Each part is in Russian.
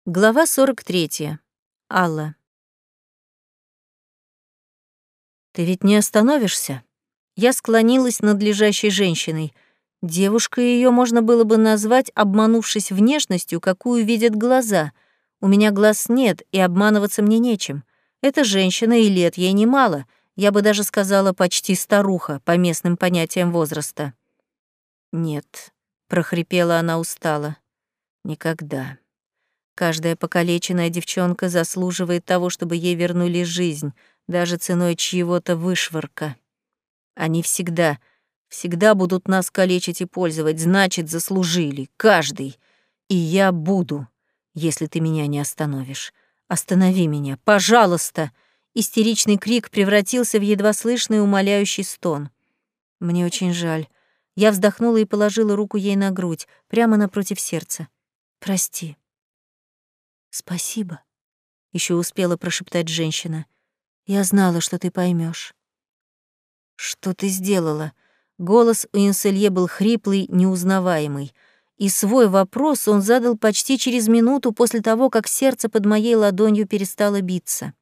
Глава 43. Алла. «Ты ведь не остановишься?» Я склонилась над лежащей женщиной. Девушкой ее можно было бы назвать, обманувшись внешностью, какую видят глаза. У меня глаз нет, и обманываться мне нечем. Эта женщина, и лет ей немало. Я бы даже сказала, почти старуха, по местным понятиям возраста. «Нет», — прохрипела она устало, — «никогда». Каждая покалеченная девчонка заслуживает того, чтобы ей вернули жизнь, даже ценой чьего-то вышвырка. Они всегда будут нас калечить и пользовать, значит, заслужили, каждый. И я буду, если ты меня не остановишь. Останови меня, пожалуйста!» Истеричный крик превратился в едва слышный умоляющий стон. Мне очень жаль. Я вздохнула и положила руку ей на грудь, прямо напротив сердца. «Прости». «Спасибо», — еще успела прошептать женщина. «Я знала, что ты поймешь». «Что ты сделала?» Голос у Инселье был хриплый, неузнаваемый. И свой вопрос он задал почти через минуту после того, как сердце под моей ладонью перестало биться.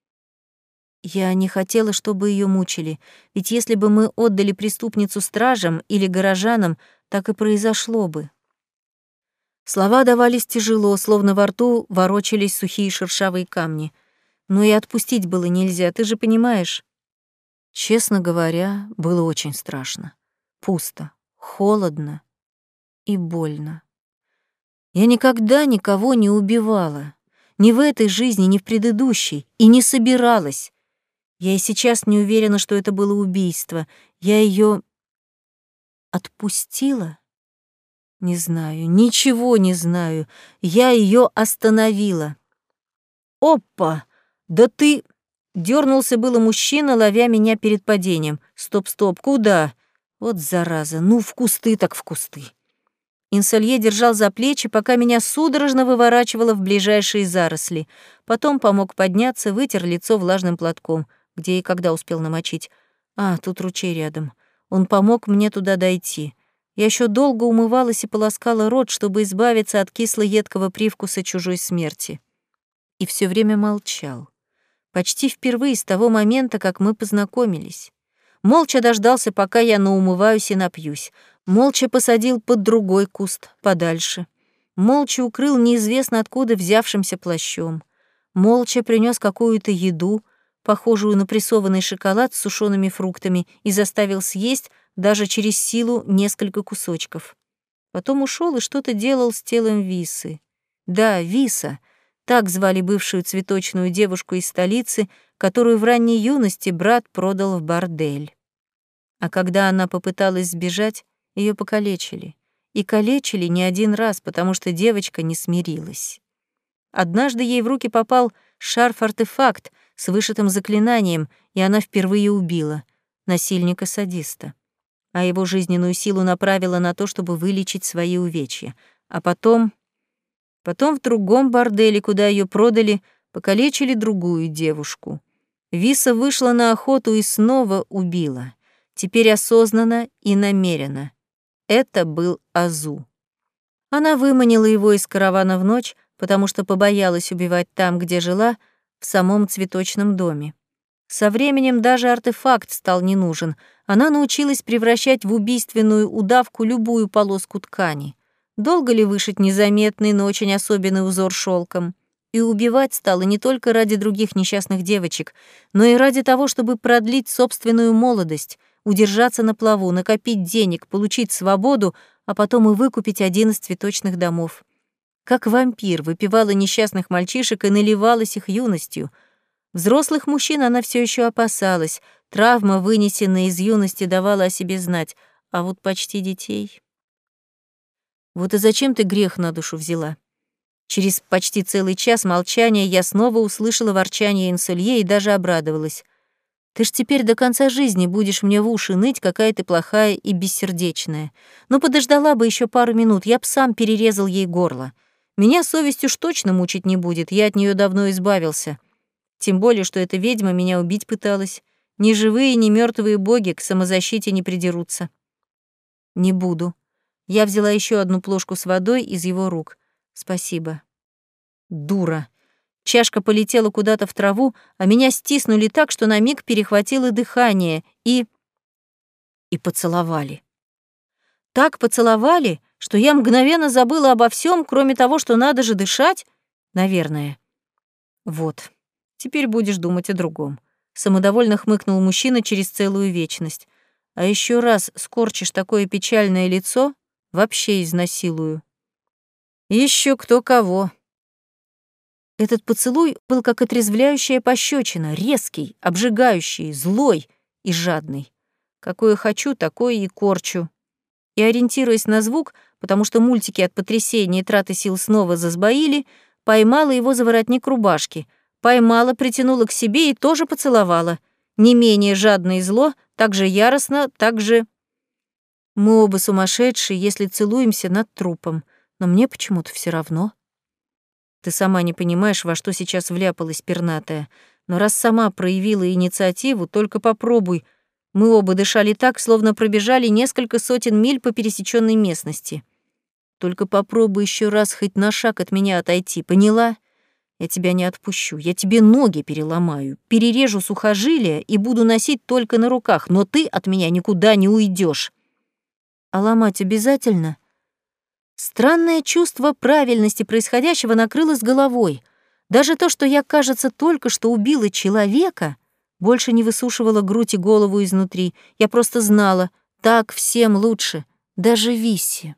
Я не хотела, чтобы ее мучили, ведь если бы мы отдали преступницу стражам или горожанам, так и произошло бы. Слова давались тяжело, словно во рту ворочались сухие шершавые камни. Но и отпустить было нельзя, ты же понимаешь. Честно говоря, было очень страшно. Пусто, холодно и больно. Я никогда никого не убивала. Ни в этой жизни, ни в предыдущей. И не собиралась. Я и сейчас не уверена, что это было убийство. Я ее отпустила? Не знаю, ничего не знаю. Я ее остановила. «Опа! Да ты...» Дёрнулся было мужчина, ловя меня перед падением. «Стоп, куда?» Вот зараза, ну в кусты так в кусты. Инсолье держал за плечи, пока меня судорожно выворачивало в ближайшие заросли. Потом помог подняться, вытер лицо влажным платком, где и когда успел намочить. Тут ручей рядом. Он помог мне туда дойти. Я еще долго умывалась и полоскала рот, чтобы избавиться от кисло-едкого привкуса чужой смерти. И все время молчал. Почти впервые с того момента, как мы познакомились. Молча дождался, пока я наумываюсь и напьюсь. Молча посадил под другой куст, подальше. Молча укрыл неизвестно откуда взявшимся плащом. Молча принес какую-то еду, похожую на прессованный шоколад с сушеными фруктами, и заставил съесть даже через силу несколько кусочков. Потом ушел и что-то делал с телом Висы. Да, Виса. Так звали бывшую цветочную девушку из столицы, которую в ранней юности брат продал в бордель. А когда она попыталась сбежать, ее покалечили. И калечили не один раз, потому что девочка не смирилась. Однажды ей в руки попал шарф-артефакт с вышитым заклинанием, и она впервые убила насильника-садиста. А его жизненную силу направила на то, чтобы вылечить свои увечья. А потом в другом борделе, куда ее продали, покалечили другую девушку. Виса вышла на охоту и снова убила. Теперь осознанно и намеренно. Это был Азу. Она выманила его из каравана в ночь, потому что побоялась убивать там, где жила, в самом цветочном доме. Со временем даже артефакт стал не нужен. Она научилась превращать в убийственную удавку любую полоску ткани. Долго ли вышить незаметный, но очень особенный узор шелком? И убивать стала не только ради других несчастных девочек, но и ради того, чтобы продлить собственную молодость, удержаться на плаву, накопить денег, получить свободу, а потом и выкупить один из цветочных домов. Как вампир выпивала несчастных мальчишек и наливалась их юностью. Взрослых мужчин она все еще опасалась, травма, вынесенная из юности, давала о себе знать, а вот почти детей... Вот и зачем ты грех на душу взяла? Через почти целый час молчания я снова услышала ворчание Инселье и даже обрадовалась. Ты ж теперь до конца жизни будешь мне в уши ныть, какая ты плохая и бессердечная. Ну, подождала бы еще пару минут, я б сам перерезал ей горло. Меня совесть уж точно мучить не будет, я от нее давно избавился. Тем более, что эта ведьма меня убить пыталась. Ни живые, ни мертвые боги к самозащите не придерутся. Не буду. Я взяла еще одну плошку с водой из его рук. Спасибо. Дура. Чашка полетела куда-то в траву, а меня стиснули так, что на миг перехватило дыхание и поцеловали. Так поцеловали, что я мгновенно забыла обо всем, кроме того, что надо же дышать, наверное. Вот, теперь будешь думать о другом. Самодовольно хмыкнул мужчина через целую вечность. А еще раз скорчишь такое печальное лицо, вообще изнасилую. Еще кто кого. Этот поцелуй был как отрезвляющая пощечина, резкий, обжигающий, злой и жадный. Какое хочу, такое и корчу. И, ориентируясь на звук, потому что мультики от потрясения и траты сил снова засбоили, поймала его за воротник рубашки, поймала, притянула к себе и тоже поцеловала. Не менее жадно и зло, так же яростно, так же... Мы оба сумасшедшие, если целуемся над трупом, но мне почему-то все равно. Ты сама не понимаешь, во что сейчас вляпалась пернатая, но раз сама проявила инициативу, только попробуй. Мы оба дышали так, словно пробежали несколько сотен миль по пересеченной местности. Только попробуй еще раз хоть на шаг от меня отойти, поняла? Я тебя не отпущу, я тебе ноги переломаю, перережу сухожилия и буду носить только на руках, но ты от меня никуда не уйдешь. А ломать обязательно? Странное чувство правильности происходящего накрыло с головой. Даже то, что я, кажется, только что убила человека, больше не высушивало грудь и голову изнутри. Я просто знала, так всем лучше, даже Висе.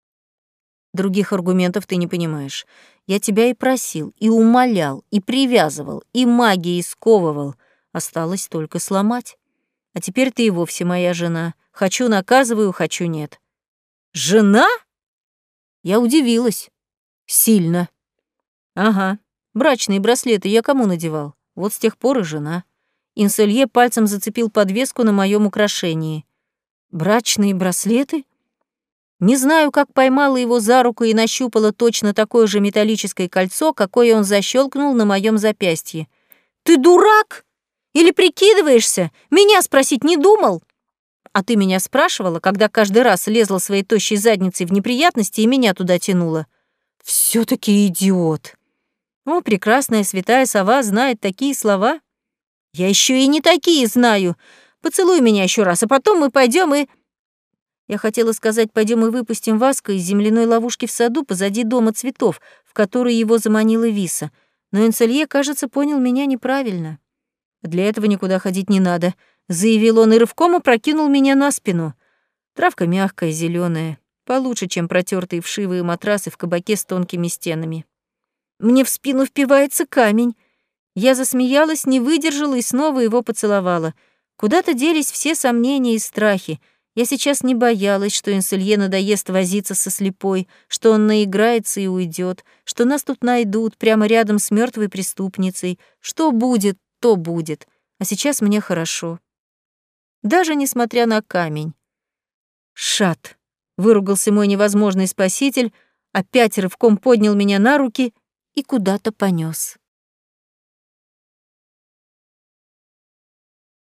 Других аргументов ты не понимаешь. Я тебя и просил, и умолял, и привязывал, и магией сковывал. Осталось только сломать. А теперь ты и вовсе моя жена. Хочу — наказываю, хочу — нет. Жена? Я удивилась. Сильно. Ага. Брачные браслеты я кому надевал? Вот с тех пор и жена. Инселье пальцем зацепил подвеску на моем украшении. Брачные браслеты? Не знаю, как поймала его за руку и нащупала точно такое же металлическое кольцо, какое он защелкнул на моем запястье. «Ты дурак? Или прикидываешься? Меня спросить не думал?» «А ты меня спрашивала, когда каждый раз лезла своей тощей задницей в неприятности и меня туда тянула?» «Всё-таки идиот!» «О, прекрасная святая сова знает такие слова!» «Я еще и не такие знаю! Поцелуй меня еще раз, а потом мы пойдем и...» Я хотела сказать, пойдем и выпустим Васка из земляной ловушки в саду позади дома цветов, в который его заманила Виса. Но Инселье, кажется, понял меня неправильно. Для этого никуда ходить не надо, заявил он и рывком опрокинул меня на спину. Травка мягкая, зеленая, получше, чем протертые вшивые матрасы в кабаке с тонкими стенами. Мне в спину впивается камень. Я засмеялась, не выдержала и снова его поцеловала. Куда-то делись все сомнения и страхи. Я сейчас не боялась, что Инселье надоест возиться со слепой, что он наиграется и уйдет, что нас тут найдут прямо рядом с мертвой преступницей. Что будет, то будет. А сейчас мне хорошо. Даже несмотря на камень. «Шат!» — выругался мой невозможный спаситель, опять рывком поднял меня на руки и куда-то понёс.